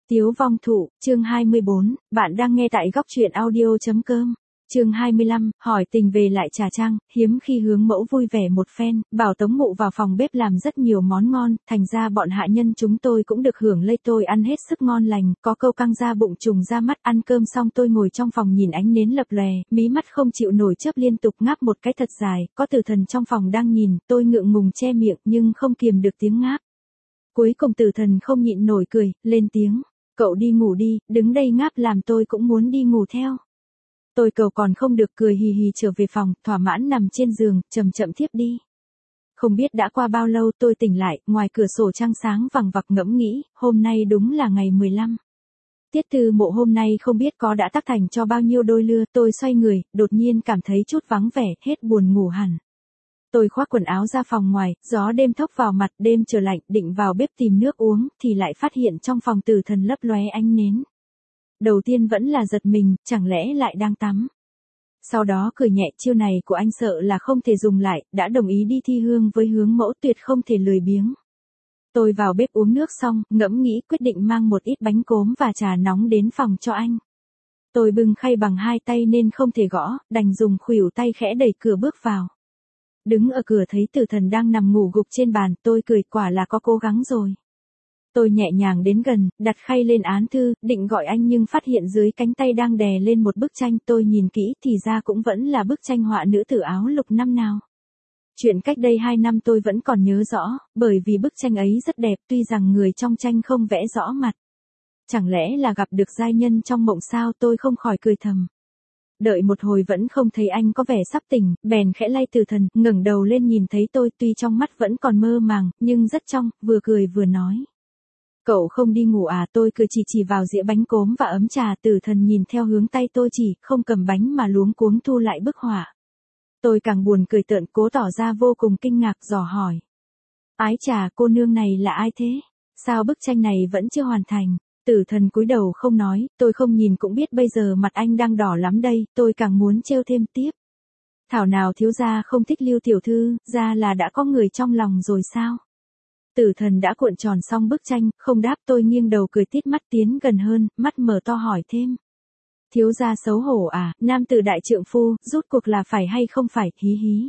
Tiếu vong thụ, chương 24, bạn đang nghe tại góc truyện audio.com. Chương 25, hỏi tình về lại Trà Trang, hiếm khi hướng mẫu vui vẻ một phen, bảo Tống Mụ vào phòng bếp làm rất nhiều món ngon, thành ra bọn hạ nhân chúng tôi cũng được hưởng lây, tôi ăn hết sức ngon lành, có câu căng ra bụng trùng ra mắt. Ăn cơm xong tôi ngồi trong phòng nhìn ánh nến lập lòe, mí mắt không chịu nổi chớp liên tục ngáp một cái thật dài, có Tử Thần trong phòng đang nhìn, tôi ngượng ngùng che miệng nhưng không kiềm được tiếng ngáp. Cuối cùng Tử Thần không nhịn nổi cười, lên tiếng. Cậu đi ngủ đi, đứng đây ngáp làm tôi cũng muốn đi ngủ theo. Tôi cầu còn không được, cười hì hì trở về phòng, thỏa mãn nằm trên giường, chậm chậm thiếp đi. Không biết đã qua bao lâu tôi tỉnh lại, ngoài cửa sổ trăng sáng vằng vặc, ngẫm nghĩ, hôm nay đúng là ngày 15. Tiết Tư Mộ hôm nay không biết có đã tác thành cho bao nhiêu đôi lưa. Tôi xoay người, đột nhiên cảm thấy chút vắng vẻ, hết buồn ngủ hẳn. Tôi khoác quần áo ra phòng ngoài, gió đêm thốc vào mặt, đêm trở lạnh, định vào bếp tìm nước uống, thì lại phát hiện trong phòng Tử Thần lấp lóe ánh nến. Đầu tiên vẫn là giật mình, chẳng lẽ lại đang tắm. Sau đó cười nhẹ, chiêu này của anh sợ là không thể dùng lại, đã đồng ý đi thi hương với hướng mẫu, tuyệt không thể lười biếng. Tôi vào bếp uống nước xong, ngẫm nghĩ quyết định mang một ít bánh cốm và trà nóng đến phòng cho anh. Tôi bưng khay bằng hai tay nên không thể gõ, đành dùng khuỷu tay khẽ đẩy cửa bước vào. Đứng ở cửa thấy Tử Thần đang nằm ngủ gục trên bàn, tôi cười, quả là có cố gắng rồi. Tôi nhẹ nhàng đến gần, đặt khay lên án thư, định gọi anh nhưng phát hiện dưới cánh tay đang đè lên một bức tranh. Tôi nhìn kỹ thì ra cũng vẫn là bức tranh họa nữ tử áo lục năm nào. Chuyện cách đây 2 năm tôi vẫn còn nhớ rõ, bởi vì bức tranh ấy rất đẹp, tuy rằng người trong tranh không vẽ rõ mặt. Chẳng lẽ là gặp được giai nhân trong mộng sao, tôi không khỏi cười thầm. Đợi một hồi vẫn không thấy anh có vẻ sắp tỉnh, bèn khẽ lay Tử Thần, ngẩng đầu lên nhìn thấy tôi, tuy trong mắt vẫn còn mơ màng, nhưng rất trong, vừa cười vừa nói. Cậu không đi ngủ à? Tôi cười chỉ vào dĩa bánh cốm và ấm trà. Tử Thần nhìn theo hướng tay tôi chỉ, không cầm bánh mà luống cuống thu lại bức họa. Tôi càng buồn cười tợn, cố tỏ ra vô cùng kinh ngạc, dò hỏi. Ái chà, cô nương này là ai thế? Sao bức tranh này vẫn chưa hoàn thành? Tử Thần cúi đầu không nói, tôi không nhìn cũng biết bây giờ mặt anh đang đỏ lắm đây, tôi càng muốn trêu thêm tiếp. Thảo nào thiếu gia không thích Lưu tiểu thư, ra là đã có người trong lòng rồi sao? Tử Thần đã cuộn tròn xong bức tranh, không đáp. Tôi nghiêng đầu cười tít mắt tiến gần hơn, mắt mở to hỏi thêm. Thiếu gia xấu hổ à, nam tử đại trượng phu, rút cuộc là phải hay không phải, hí hí.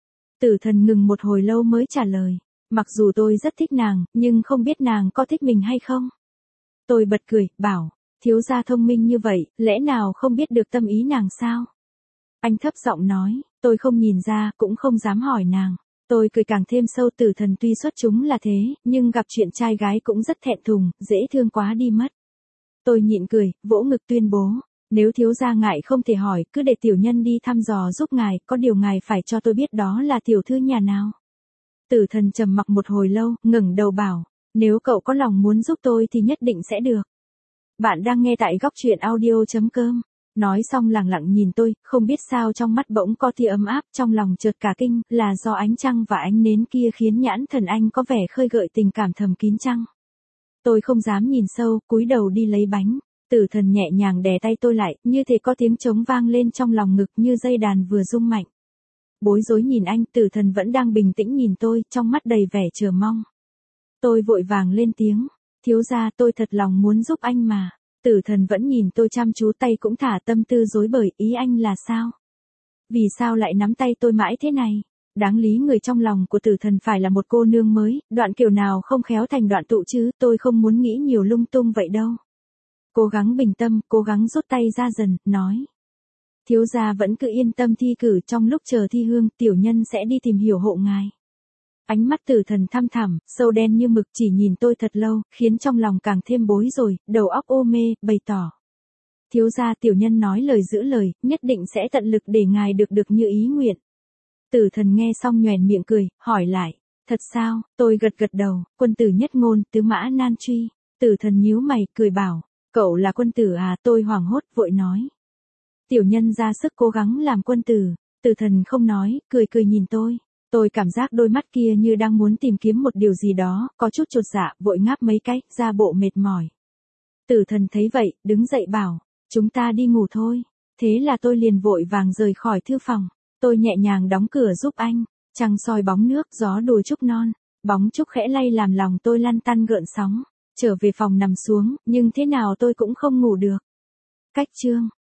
Tử Thần ngừng một hồi lâu mới trả lời. Mặc dù tôi rất thích nàng, nhưng không biết nàng có thích mình hay không. Tôi bật cười, bảo, thiếu gia thông minh như vậy, lẽ nào không biết được tâm ý nàng sao? Anh thấp giọng nói, tôi không nhìn ra, cũng không dám hỏi nàng. Tôi cười càng thêm sâu. Tử Thần tuy xuất chúng là thế, nhưng gặp chuyện trai gái cũng rất thẹn thùng, dễ thương quá đi mất. Tôi nhịn cười, vỗ ngực tuyên bố, nếu thiếu gia ngại không thể hỏi, cứ để tiểu nhân đi thăm dò giúp ngài, có điều ngài phải cho tôi biết đó là tiểu thư nhà nào. Tử Thần trầm mặc một hồi lâu, ngẩng đầu bảo, nếu cậu có lòng muốn giúp tôi thì nhất định sẽ được. Bạn đang nghe tại góc truyện audio.com. Nói xong lẳng lặng nhìn tôi, không biết sao trong mắt bỗng có tia ấm áp, trong lòng chợt cả kinh, là do ánh trăng và ánh nến kia khiến nhãn thần anh có vẻ khơi gợi tình cảm thầm kín chăng? Tôi không dám nhìn sâu, cúi đầu đi lấy bánh. Tử Thần nhẹ nhàng đè tay tôi lại, như thể có tiếng trống vang lên trong lòng ngực như dây đàn vừa rung mạnh. Bối rối nhìn anh, Tử Thần vẫn đang bình tĩnh nhìn tôi, trong mắt đầy vẻ chờ mong. Tôi vội vàng lên tiếng, thiếu gia, tôi thật lòng muốn giúp anh mà. Tử Thần vẫn nhìn tôi chăm chú, tay cũng thả tâm tư rối bời, ý anh là sao? Vì sao lại nắm tay tôi mãi thế này? Đáng lý người trong lòng của Tử Thần phải là một cô nương mới, đoạn kiểu nào không khéo thành đoạn tụ chứ, tôi không muốn nghĩ nhiều lung tung vậy đâu. Cố gắng bình tâm, cố gắng rút tay ra dần, nói. Thiếu gia vẫn cứ yên tâm thi cử, trong lúc chờ thi hương, tiểu nhân sẽ đi tìm hiểu hộ ngài. Ánh mắt Tử Thần thăm thẳm, sâu đen như mực, chỉ nhìn tôi thật lâu, khiến trong lòng càng thêm bối rối, đầu óc ô mê, bày tỏ. Thiếu gia, tiểu nhân nói lời giữ lời, nhất định sẽ tận lực để ngài được như ý nguyện. Tử Thần nghe xong nhoẻn miệng cười, hỏi lại, thật sao? Tôi gật đầu, quân tử nhất ngôn, tứ mã nan truy. Tử Thần nhíu mày, cười bảo, cậu là quân tử à? Tôi hoảng hốt, vội nói. Tiểu nhân ra sức cố gắng làm quân tử. Tử Thần không nói, cười nhìn tôi. Tôi cảm giác đôi mắt kia như đang muốn tìm kiếm một điều gì đó, có chút chột dạ, vội ngáp mấy cái, ra bộ mệt mỏi. Tử Thần thấy vậy, đứng dậy bảo, chúng ta đi ngủ thôi. Thế là tôi liền vội vàng rời khỏi thư phòng. Tôi nhẹ nhàng đóng cửa giúp anh. Trăng soi bóng nước, gió đùa trúc non. Bóng trúc khẽ lay làm lòng tôi lăn tăn gợn sóng. Trở về phòng nằm xuống, nhưng thế nào tôi cũng không ngủ được. Cách chương